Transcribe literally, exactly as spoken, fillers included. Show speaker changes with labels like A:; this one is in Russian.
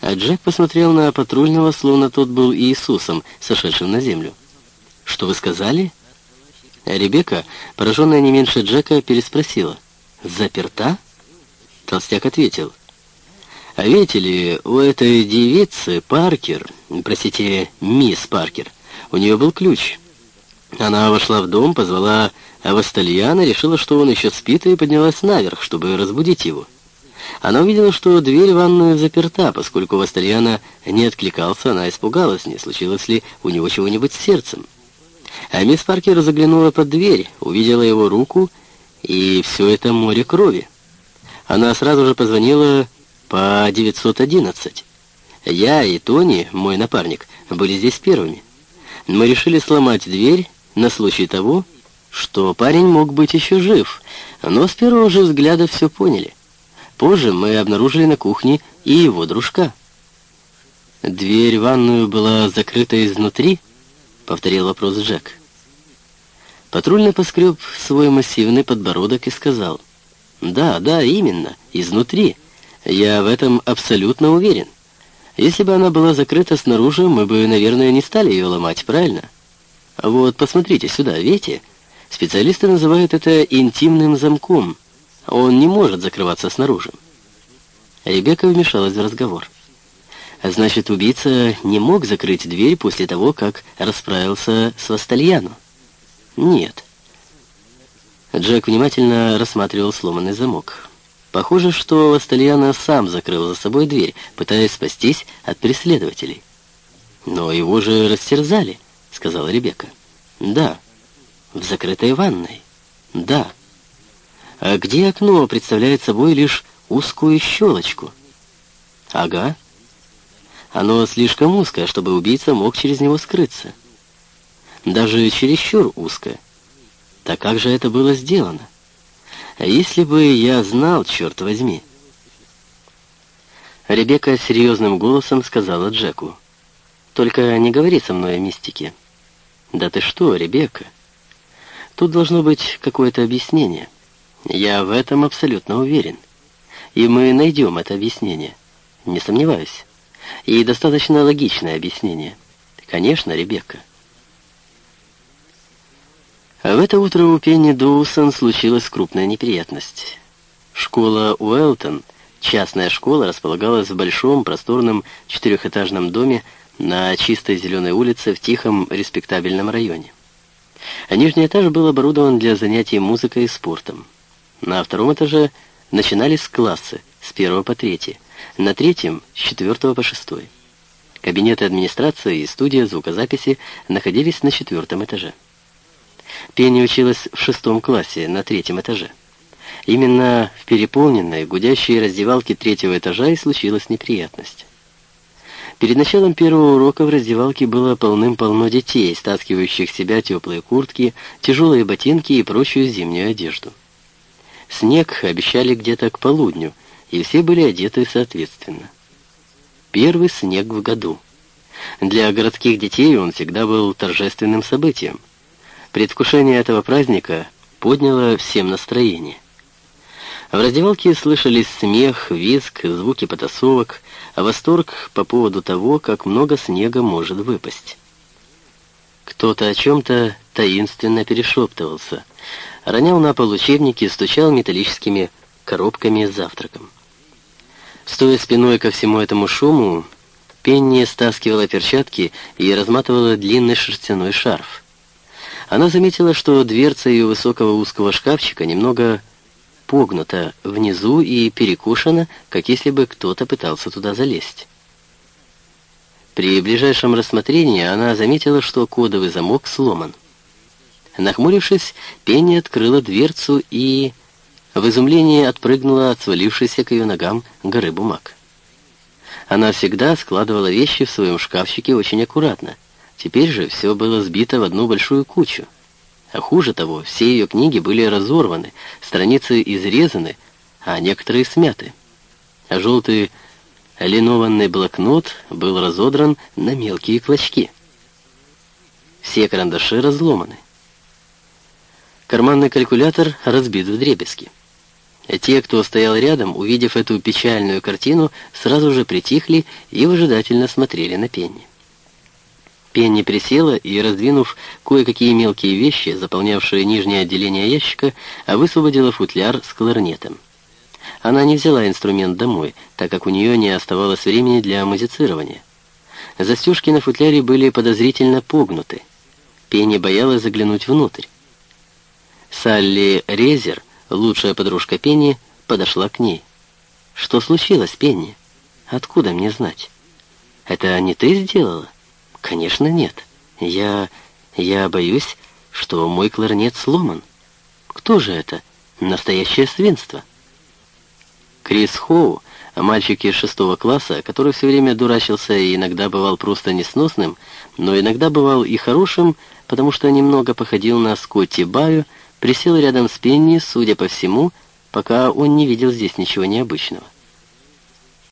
A: А Джек посмотрел на патрульного, словно тот был Иисусом, сошедшим на землю. «Что вы сказали?» Ребекка, пораженная не меньше Джека, переспросила. «Заперта?» Толстяк ответил. «А видите ли, у этой девицы Паркер, простите, мисс Паркер, у нее был ключ. Она вошла в дом, позвала Авастальяна, решила, что он еще спит, и поднялась наверх, чтобы разбудить его. Она увидела, что дверь в ванную заперта, поскольку Авастальяна не откликался, она испугалась, не случилось ли у него чего-нибудь с сердцем. А мисс Паркер заглянула под дверь, увидела его руку, и все это море крови. Она сразу же позвонила по девятьсот одиннадцать. Я и Тони, мой напарник, были здесь первыми. Мы решили сломать дверь на случай того, что парень мог быть еще жив, но с первого же взгляда все поняли. Позже мы обнаружили на кухне и его дружка. «Дверь в ванную была закрыта изнутри?» — повторил вопрос Джек. Патрульный поскреб свой массивный подбородок и сказал: «Да, да, именно, изнутри. Я в этом абсолютно уверен. Если бы она была закрыта снаружи, мы бы, наверное, не стали ее ломать, правильно? Вот, посмотрите сюда, видите? Специалисты называют это интимным замком. Он не может закрываться снаружи». Ребекка вмешалась в разговор. «Значит, убийца не мог закрыть дверь после того, как расправился с Вастальяно?» «Нет». Джек внимательно рассматривал сломанный замок. Похоже, что Вастальяно сам закрыл за собой дверь, пытаясь спастись от преследователей. «Но его же растерзали», — сказала Ребекка. «Да». «В закрытой ванной?» «Да». «А где окно представляет собой лишь узкую щелочку?» «Ага». «Оно слишком узкое, чтобы убийца мог через него скрыться». «Даже чересчур узкое». «Так как же это было сделано? А если бы я знал, черт возьми?» Ребекка серьезным голосом сказала Джеку: «Только не говори со мной о мистике». «Да ты что, Ребекка? Тут должно быть какое-то объяснение. Я в этом абсолютно уверен. И мы найдем это объяснение. Не сомневаюсь. И достаточно логичное объяснение. Конечно, Ребекка». А в это утро у Пенни Доусон случилась крупная неприятность. Школа Уэлтон, частная школа, располагалась в большом, просторном четырехэтажном доме на чистой зеленой улице в тихом, респектабельном районе. А нижний этаж был оборудован для занятий музыкой и спортом. На втором этаже начинались классы с первого по третий, на третьем с четвертого по шестой. Кабинеты администрации и студия звукозаписи находились на четвертом этаже. Пенни училась в шестом классе на третьем этаже. Именно в переполненной, гудящей раздевалке третьего этажа и случилась неприятность. Перед началом первого урока в раздевалке было полным-полно детей, стаскивающих с себя теплые куртки, тяжелые ботинки и прочую зимнюю одежду. Снег обещали где-то к полудню, и все были одеты соответственно. Первый снег в году. Для городских детей он всегда был торжественным событием. Предвкушение этого праздника подняло всем настроение. В раздевалке слышались смех, визг, звуки потасовок, а восторг по поводу того, как много снега может выпасть. Кто-то о чем-то таинственно перешептывался, ронял на пол учебники и стучал металлическими коробками с завтраком. Стоя спиной ко всему этому шуму, Пенни стаскивала перчатки и разматывала длинный шерстяной шарф. Она заметила, что дверца ее высокого узкого шкафчика немного погнута внизу и перекошена, как если бы кто-то пытался туда залезть. При ближайшем рассмотрении она заметила, что кодовый замок сломан. Нахмурившись, Пенни открыла дверцу и в изумлении отпрыгнула от свалившейся к ее ногам горы бумаг. Она всегда складывала вещи в своем шкафчике очень аккуратно. Теперь же все было сбито в одну большую кучу. А хуже того, все ее книги были разорваны, страницы изрезаны, а некоторые смяты. А желтый линованный блокнот был разодран на мелкие клочки. Все карандаши разломаны. Карманный калькулятор разбит вдребезги. Те, кто стоял рядом, увидев эту печальную картину, сразу же притихли и выжидательно смотрели на Пенни. Пенни присела и, раздвинув кое-какие мелкие вещи, заполнявшие нижнее отделение ящика, высвободила футляр с кларнетом. Она не взяла инструмент домой, так как у нее не оставалось времени для музицирования. Застежки на футляре были подозрительно погнуты. Пенни боялась заглянуть внутрь. Салли Резер, лучшая подружка Пенни, подошла к ней. «Что случилось, Пенни? Откуда мне знать?» «Это не ты сделала?» «Конечно, нет. Я... я боюсь, что мой кларнет сломан». «Кто же это? Настоящее свинство». Крис Хоу, мальчик из шестого класса, который все время дурачился и иногда бывал просто несносным, но иногда бывал и хорошим, потому что немного походил на Скотти Баю, присел рядом с Пенни, судя по всему, пока он не видел здесь ничего необычного.